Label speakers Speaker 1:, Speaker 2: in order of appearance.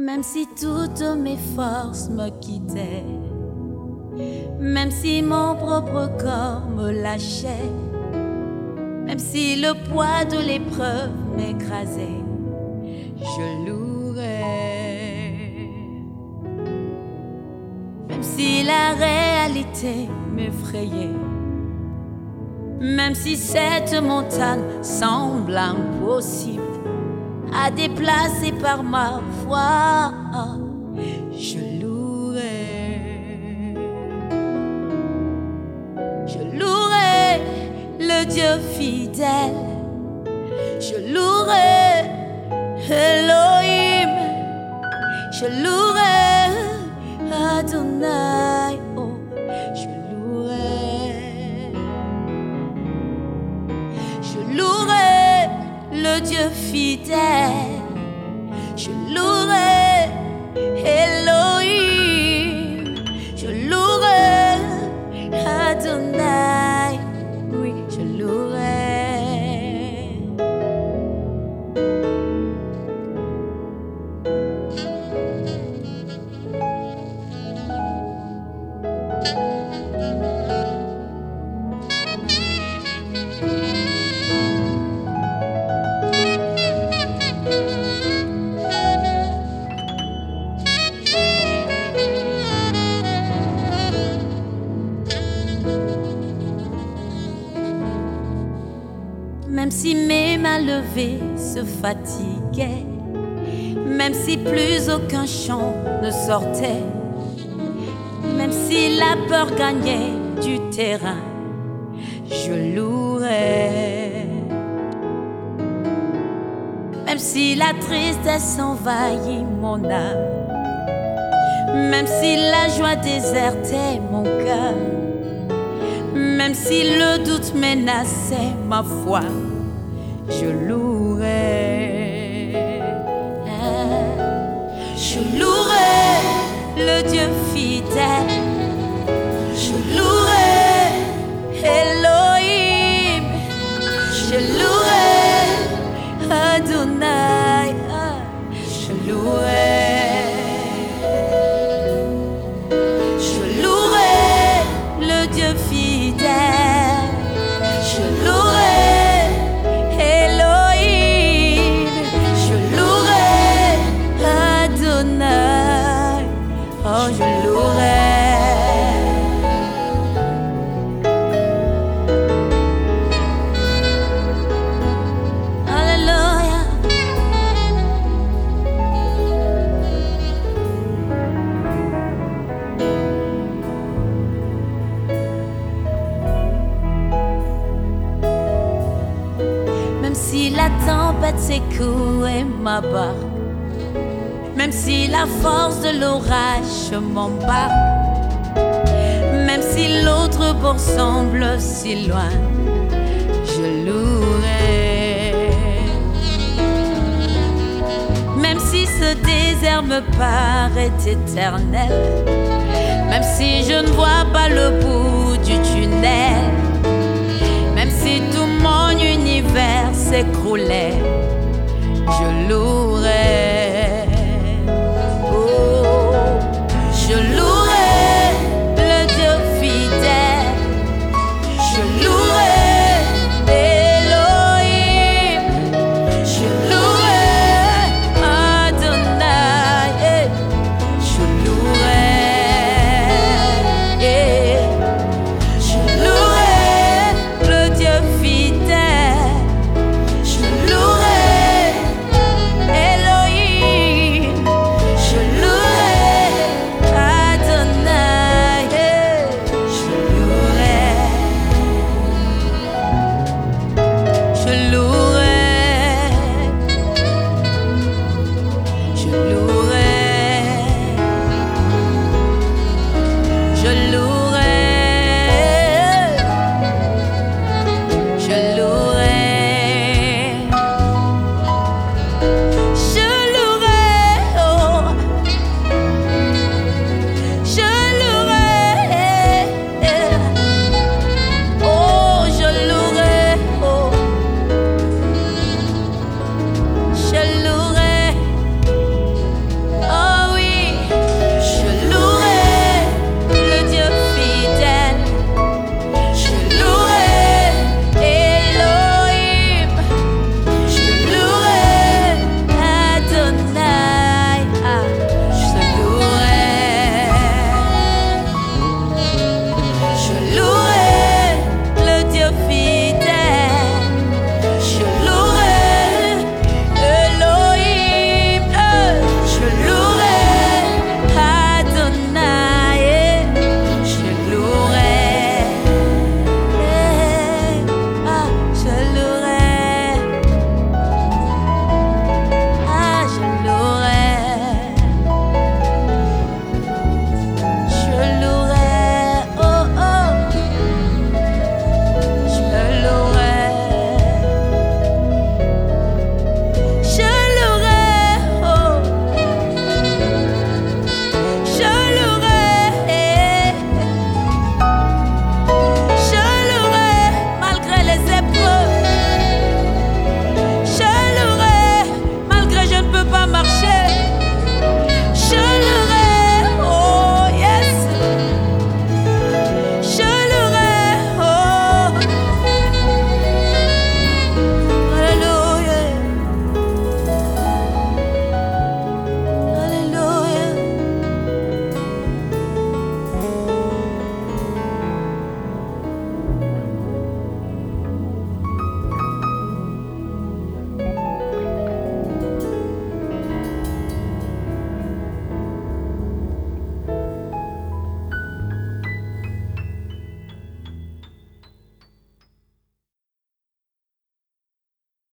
Speaker 1: Même si toutes mes forces me quittaient, même si mon propre corps me lâchait, même si le poids de l'épreuve m'écrasait, je louerai. Même si la réalité m'effrayait, même si cette montagne semble impossible à déplacer par ma foi, je louerai. Je louerai le Dieu fidèle, je louerai Elohim, je louerai Adonai, oh, je louerai. Je louerai le Dieu fidèle, je louerai Elohim, je louerai Adonai, oui, je louerai. Même si mes mains levées se fatiguaient, même si plus aucun chant ne sortait, même si la peur gagnait du terrain, je louerai. Même si la tristesse envahit mon âme, même si la joie désertait mon cœur, même si le doute menaçait ma foi, je louerai. Je louerai le Dieu fidèle, je louerai Elohim, je louerai Adonai, je louerai. Je louerai le Dieu fidèle, je louerai Elohim, je louerai Adonai, oh, je louerai. Alléluia. Même si la tempête secoue ma barque, même si la force de l'orage m'embarque, même si l'autre bord semble si loin, je louerai. Même si ce désert me paraît éternel, même si je ne vois pas le bout du tunnel, même si tout mon univers s'écroulait, je louerai.